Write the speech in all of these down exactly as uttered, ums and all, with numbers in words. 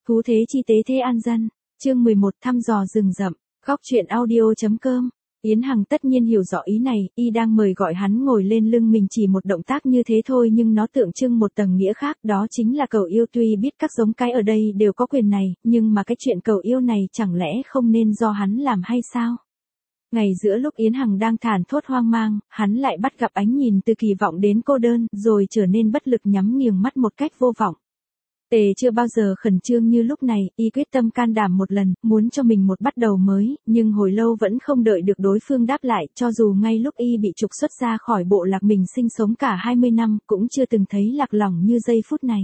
Phú thế chi tế thế an dân. Chương mười một thăm dò rừng rậm. Góc truyện audio.com. Yến Hằng tất nhiên hiểu rõ ý này, y đang mời gọi hắn ngồi lên lưng mình chỉ một động tác như thế thôi nhưng nó tượng trưng một tầng nghĩa khác, đó chính là cầu yêu. Tuy biết các giống cái ở đây đều có quyền này, nhưng mà cái chuyện cầu yêu này chẳng lẽ không nên do hắn làm hay sao? Ngày giữa lúc Yến Hằng đang thản thốt hoang mang, hắn lại bắt gặp ánh nhìn từ kỳ vọng đến cô đơn, rồi trở nên bất lực nhắm nghiền mắt một cách vô vọng. Tề chưa bao giờ khẩn trương như lúc này, y quyết tâm can đảm một lần, muốn cho mình một bắt đầu mới, nhưng hồi lâu vẫn không đợi được đối phương đáp lại, cho dù ngay lúc y bị trục xuất ra khỏi bộ lạc mình sinh sống cả hai mươi năm, cũng chưa từng thấy lạc lòng như giây phút này.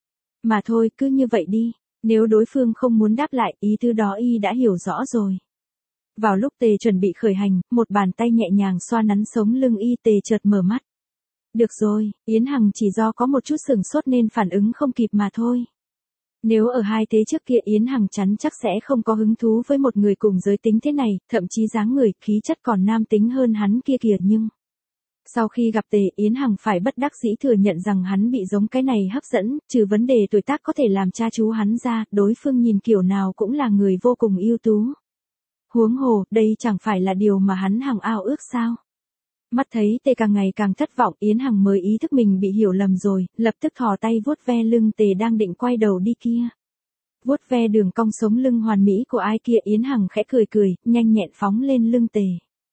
Mà thôi, cứ như vậy đi, nếu đối phương không muốn đáp lại, ý tứ đó y đã hiểu rõ rồi. Vào lúc Tề chuẩn bị khởi hành, một bàn tay nhẹ nhàng xoa nắn sống lưng y. Tề chợt mở mắt. Được rồi, Yến Hằng chỉ do có một chút sửng sốt nên phản ứng không kịp mà thôi. Nếu ở hai thế trước kia Yến Hằng chắn chắc sẽ không có hứng thú với một người cùng giới tính thế này, thậm chí dáng người, khí chất còn nam tính hơn hắn kia kìa nhưng... Sau khi gặp Tề, Yến Hằng phải bất đắc dĩ thừa nhận rằng hắn bị giống cái này hấp dẫn, trừ vấn đề tuổi tác có thể làm cha chú hắn ra, đối phương nhìn kiểu nào cũng là người vô cùng ưu tú. Huống hồ, đây chẳng phải là điều mà hắn hằng ao ước sao? Mắt thấy Tề càng ngày càng thất vọng, Yến Hằng mới ý thức mình bị hiểu lầm rồi, lập tức thò tay vuốt ve lưng Tề đang định quay đầu đi kia. Vuốt ve đường cong sống lưng hoàn mỹ của ai kia, Yến Hằng khẽ cười cười, nhanh nhẹn phóng lên lưng Tề.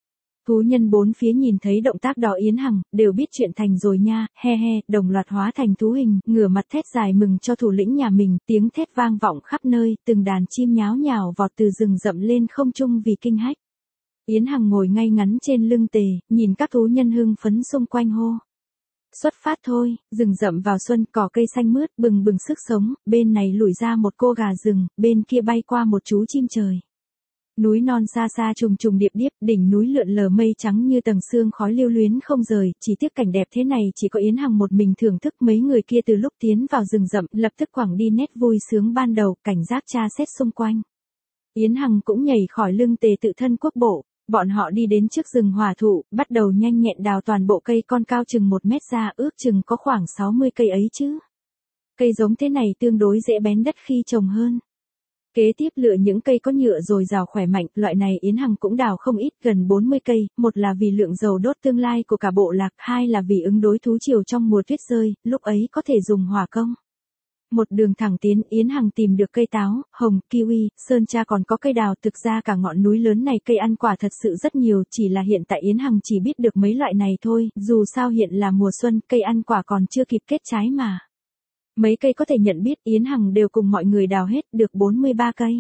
Thú nhân bốn phía nhìn thấy động tác đó Yến Hằng, đều biết chuyện thành rồi nha, he he, đồng loạt hóa thành thú hình, ngửa mặt thét dài mừng cho thủ lĩnh nhà mình, tiếng thét vang vọng khắp nơi, từng đàn chim nháo nhào vọt từ rừng rậm lên không trung vì kinh hách. Yến Hằng ngồi ngay ngắn trên lưng Tề, nhìn các thú nhân hưng phấn xung quanh hô. Xuất phát thôi, rừng rậm vào xuân, cỏ cây xanh mướt, bừng bừng sức sống, bên này lủi ra một cô gà rừng, bên kia bay qua một chú chim trời. Núi non xa xa trùng trùng điệp điệp, đỉnh núi lượn lờ mây trắng như tầng sương khói lưu luyến không rời, chỉ tiếc cảnh đẹp thế này chỉ có Yến Hằng một mình thưởng thức. Mấy người kia từ lúc tiến vào rừng rậm, lập tức quẳng đi nét vui sướng ban đầu, cảnh giác tra xét xung quanh. Yến Hằng cũng nhảy khỏi lưng Tề tự thân quốc bộ. Bọn họ đi đến trước rừng hỏa thụ, bắt đầu nhanh nhẹn đào toàn bộ cây con cao chừng một mét ra, ước chừng có khoảng sáu mươi cây ấy chứ. Cây giống thế này tương đối dễ bén đất khi trồng hơn. Kế tiếp lựa những cây có nhựa dồi dào khỏe mạnh, loại này Yến Hằng cũng đào không ít, gần bốn mươi cây, một là vì lượng dầu đốt tương lai của cả bộ lạc, hai là vì ứng đối thú triều trong mùa tuyết rơi, lúc ấy có thể dùng hỏa công. Một đường thẳng tiến, Yến Hằng tìm được cây táo, hồng, kiwi, sơn tra còn có cây đào. Thực ra cả ngọn núi lớn này cây ăn quả thật sự rất nhiều, chỉ là hiện tại Yến Hằng chỉ biết được mấy loại này thôi, dù sao hiện là mùa xuân, cây ăn quả còn chưa kịp kết trái mà. Mấy cây có thể nhận biết Yến Hằng đều cùng mọi người đào hết, được bốn mươi ba cây.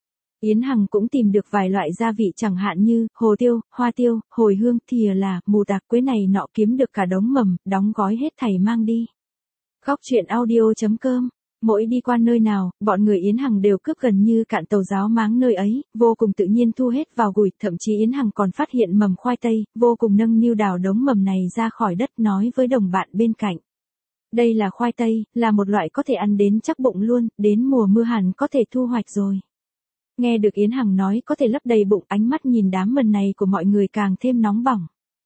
Yến Hằng cũng tìm được vài loại gia vị chẳng hạn như, hồ tiêu, hoa tiêu, hồi hương, thìa là, mù tạc quế này nọ, kiếm được cả đống mầm, đóng gói hết thảy mang đi. Góc truyện audio.com. Mỗi đi qua nơi nào, bọn người Yến Hằng đều cướp gần như cạn tàu giáo máng nơi ấy, vô cùng tự nhiên thu hết vào gùi, thậm chí Yến Hằng còn phát hiện mầm khoai tây, vô cùng nâng niu đào đống mầm này ra khỏi đất, nói với đồng bạn bên cạnh. Đây là khoai tây, là một loại có thể ăn đến chắc bụng luôn, đến mùa mưa hẳn có thể thu hoạch rồi. Nghe được Yến Hằng nói có thể lấp đầy bụng, ánh mắt nhìn đám mầm này của mọi người càng thêm nóng bỏng.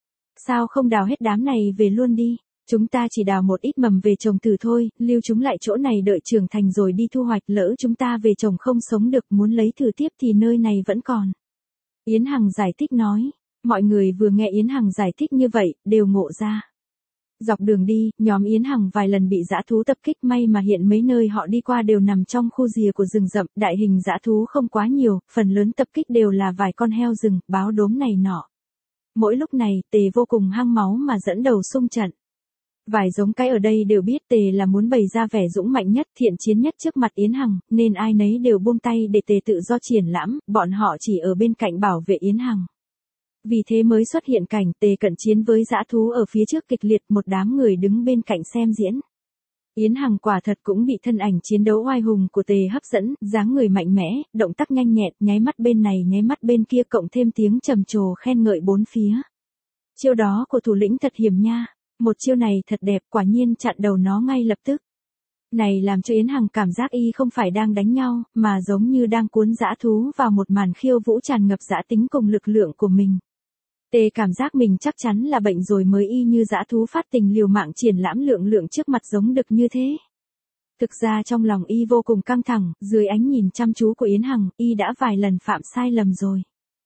Sao không đào hết đám này về luôn đi? Chúng ta chỉ đào một ít mầm về trồng thử thôi, lưu chúng lại chỗ này đợi trưởng thành rồi đi thu hoạch, lỡ chúng ta về trồng không sống được, muốn lấy thử tiếp thì nơi này vẫn còn. Yến Hằng giải thích nói, mọi người vừa nghe Yến Hằng giải thích như vậy, đều ngộ ra. Dọc đường đi, nhóm Yến Hằng vài lần bị dã thú tập kích, may mà hiện mấy nơi họ đi qua đều nằm trong khu rìa của rừng rậm, đại hình dã thú không quá nhiều, phần lớn tập kích đều là vài con heo rừng, báo đốm này nọ. Mỗi lúc này, Tề vô cùng hăng máu mà dẫn đầu xung trận. Vài giống cái ở đây đều biết Tề là muốn bày ra vẻ dũng mạnh nhất, thiện chiến nhất trước mặt Yến Hằng, nên ai nấy đều buông tay để Tề tự do triển lãm, bọn họ chỉ ở bên cạnh bảo vệ Yến Hằng. Vì thế mới xuất hiện cảnh Tề cận chiến với dã thú ở phía trước kịch liệt, một đám người đứng bên cạnh xem diễn. Yến Hằng quả thật cũng bị thân ảnh chiến đấu oai hùng của Tề hấp dẫn, dáng người mạnh mẽ, động tác nhanh nhẹn, nháy mắt bên này nháy mắt bên kia, cộng thêm tiếng trầm trồ khen ngợi bốn phía. Chiêu đó của thủ lĩnh thật hiểm nha. Một chiêu này thật đẹp, quả nhiên chặn đầu nó ngay lập tức. Này làm cho Yến Hằng cảm giác y không phải đang đánh nhau, mà giống như đang cuốn dã thú vào một màn khiêu vũ tràn ngập dã tính cùng lực lượng của mình. Tề cảm giác mình chắc chắn là bệnh rồi mới y như dã thú phát tình liều mạng triển lãm lượng lượng trước mặt giống đực như thế. Thực ra trong lòng y vô cùng căng thẳng, dưới ánh nhìn chăm chú của Yến Hằng, y đã vài lần phạm sai lầm rồi.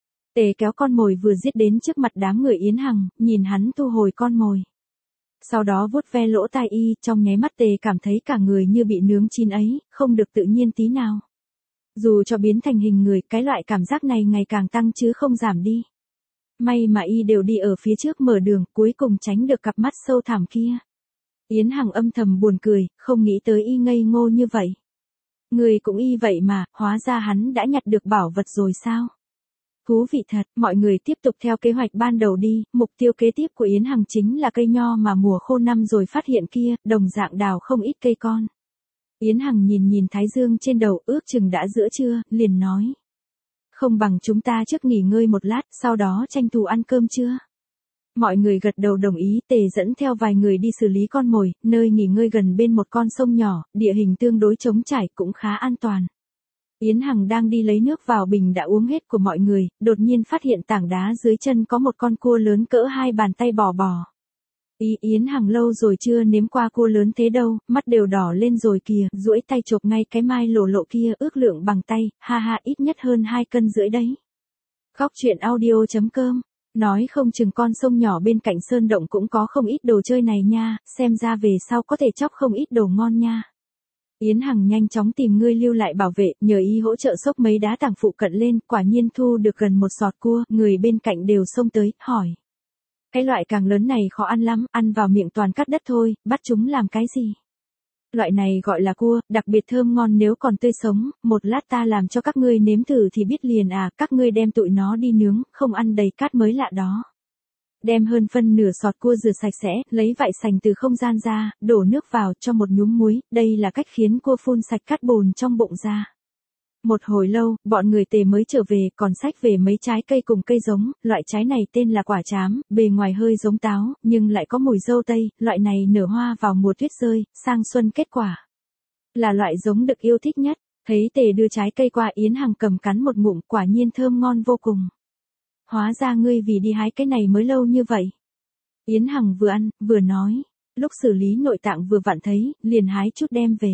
Tề kéo con mồi vừa giết đến trước mặt đám người Yến Hằng, nhìn hắn thu hồi con mồi. Sau đó vuốt ve lỗ tai y, trong nháy mắt Tề cảm thấy cả người như bị nướng chín ấy, không được tự nhiên tí nào. Dù cho biến thành hình người, cái loại cảm giác này ngày càng tăng chứ không giảm đi. May mà y đều đi ở phía trước mở đường, cuối cùng tránh được cặp mắt sâu thẳm kia. Yến Hằng âm thầm buồn cười, không nghĩ tới y ngây ngô như vậy. Người cũng y vậy mà, hóa ra hắn đã nhặt được bảo vật rồi sao? Thú vị thật, mọi người tiếp tục theo kế hoạch ban đầu đi, mục tiêu kế tiếp của Yến Hằng chính là cây nho mà mùa khô năm rồi phát hiện kia, đồng dạng đào không ít cây con. Yến Hằng nhìn nhìn thái dương trên đầu, ước chừng đã giữa trưa, liền nói. Không bằng chúng ta trước nghỉ ngơi một lát, sau đó tranh thủ ăn cơm trưa. Mọi người gật đầu đồng ý, Tề dẫn theo vài người đi xử lý con mồi, nơi nghỉ ngơi gần bên một con sông nhỏ, địa hình tương đối trống trải cũng khá an toàn. Yến Hằng đang đi lấy nước vào bình đã uống hết của mọi người, đột nhiên phát hiện tảng đá dưới chân có một con cua lớn cỡ hai bàn tay bò bò. Ý Yến Hằng lâu rồi chưa nếm qua cua lớn thế đâu, mắt đều đỏ lên rồi kìa, duỗi tay chộp ngay cái mai lổ lộ kia, ước lượng bằng tay, ha ha, ít nhất hơn hai cân rưỡi đấy. Góc truyện audio chấm com. Nói không chừng con sông nhỏ bên cạnh sơn động cũng có không ít đồ chơi này nha, xem ra về sau có thể chóc không ít đồ ngon nha. Yến Hằng nhanh chóng tìm người lưu lại bảo vệ, nhờ y hỗ trợ xốc mấy đá tảng phụ cận lên, quả nhiên thu được gần một sọt cua, người bên cạnh đều xông tới, hỏi. Cái loại càng lớn này khó ăn lắm, ăn vào miệng toàn cắt đất thôi, bắt chúng làm cái gì? Loại này gọi là cua, đặc biệt thơm ngon nếu còn tươi sống, một lát ta làm cho các ngươi nếm thử thì biết liền à, các ngươi đem tụi nó đi nướng, không ăn đầy cát mới lạ đó. Đem hơn phân nửa sọt cua rửa sạch sẽ, lấy vại sành từ không gian ra, đổ nước vào cho một nhúm muối, đây là cách khiến cua phun sạch cát bùn trong bụng ra. Một hồi lâu, bọn người Tề mới trở về, còn xách về mấy trái cây cùng cây giống, loại trái này tên là quả trám, bề ngoài hơi giống táo, nhưng lại có mùi dâu tây, loại này nở hoa vào mùa tuyết rơi, sang xuân kết quả. Là loại giống được yêu thích nhất, thấy Tề đưa trái cây qua Yến Hằng cầm cắn một ngụm, quả nhiên thơm ngon vô cùng. Hóa ra ngươi vì đi hái cái này mới lâu như vậy. Yến Hằng vừa ăn, vừa nói, lúc xử lý nội tạng vừa vặn thấy, liền hái chút đem về.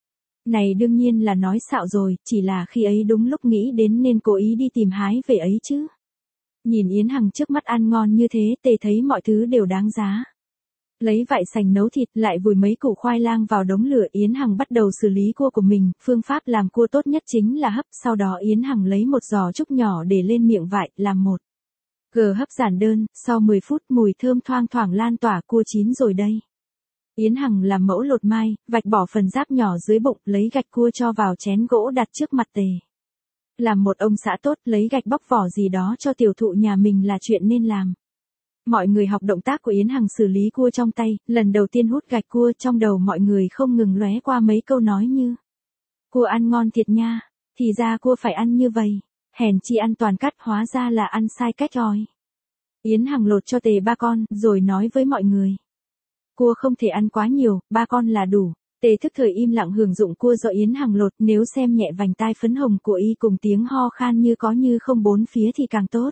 Này đương nhiên là nói xạo rồi, chỉ là khi ấy đúng lúc nghĩ đến nên cố ý đi tìm hái về ấy chứ. Nhìn Yến Hằng trước mắt ăn ngon như thế, Tề thấy mọi thứ đều đáng giá. Lấy vại sành nấu thịt, lại vùi mấy củ khoai lang vào đống lửa, Yến Hằng bắt đầu xử lý cua của mình, phương pháp làm cua tốt nhất chính là hấp, sau đó Yến Hằng lấy một giò trúc nhỏ để lên miệng vại, làm một gờ hấp giản đơn, sau mười phút mùi thơm thoang thoảng lan tỏa, cua chín rồi đây. Yến Hằng làm mẫu lột mai, vạch bỏ phần giáp nhỏ dưới bụng, lấy gạch cua cho vào chén gỗ đặt trước mặt Tề. Làm một ông xã tốt, lấy gạch bóc vỏ gì đó cho tiểu thụ nhà mình là chuyện nên làm. Mọi người học động tác của Yến Hằng xử lý cua trong tay, lần đầu tiên hút gạch cua, trong đầu mọi người không ngừng lóe qua mấy câu nói như: cua ăn ngon thiệt nha, thì ra cua phải ăn như vậy, hèn chi ăn toàn cắt, hóa ra là ăn sai cách rồi. Yến Hằng lột cho Tề ba con, rồi nói với mọi người: cua không thể ăn quá nhiều, ba con là đủ. Tề thức thời im lặng hưởng dụng cua do Yến Hằng lột, nếu xem nhẹ vành tai phấn hồng của y cùng tiếng ho khan như có như không bốn phía thì càng tốt.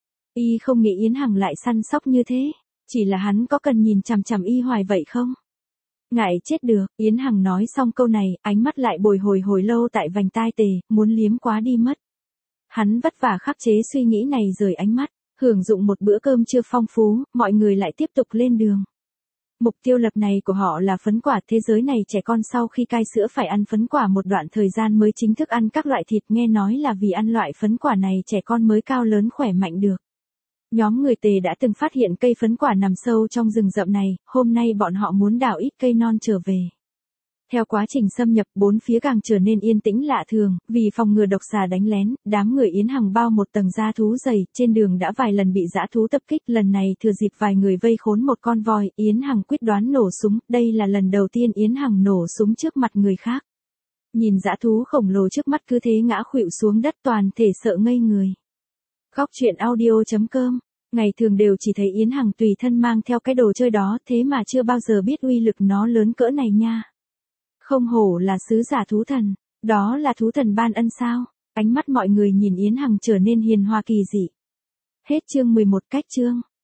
Y không nghĩ Yến Hằng lại săn sóc như thế, chỉ là hắn có cần nhìn chằm chằm y hoài vậy không? Ngại chết được, Yến Hằng nói xong câu này, ánh mắt lại bồi hồi hồi lâu tại vành tai Tề, muốn liếm quá đi mất. Hắn vất vả khắc chế suy nghĩ này rời ánh mắt, hưởng dụng một bữa cơm trưa phong phú, mọi người lại tiếp tục lên đường. Mục tiêu lập này của họ là phấn quả, thế giới này trẻ con sau khi cai sữa phải ăn phấn quả một đoạn thời gian mới chính thức ăn các loại thịt, nghe nói là vì ăn loại phấn quả này trẻ con mới cao lớn khỏe mạnh được. Nhóm người Tề đã từng phát hiện cây phấn quả nằm sâu trong rừng rậm này, hôm nay bọn họ muốn đào ít cây non trở về. Theo quá trình xâm nhập, bốn phía càng trở nên yên tĩnh lạ thường, vì phòng ngừa độc xà đánh lén, đám người Yến Hằng bao một tầng da thú dày, trên đường đã vài lần bị dã thú tập kích, lần này thừa dịp vài người vây khốn một con voi, Yến Hằng quyết đoán nổ súng, đây là lần đầu tiên Yến Hằng nổ súng trước mặt người khác. Nhìn dã thú khổng lồ trước mắt cứ thế ngã khuỵu xuống đất, toàn thể sợ ngây người. Góc truyện audio chấm com. Ngày thường đều chỉ thấy Yến Hằng tùy thân mang theo cái đồ chơi đó, thế mà chưa bao giờ biết uy lực nó lớn cỡ này nha. Không hổ là sứ giả thú thần, đó là thú thần ban ân sao? Ánh mắt mọi người nhìn Yến Hằng trở nên hiền hòa kỳ dị. Hết chương mười một, cách chương.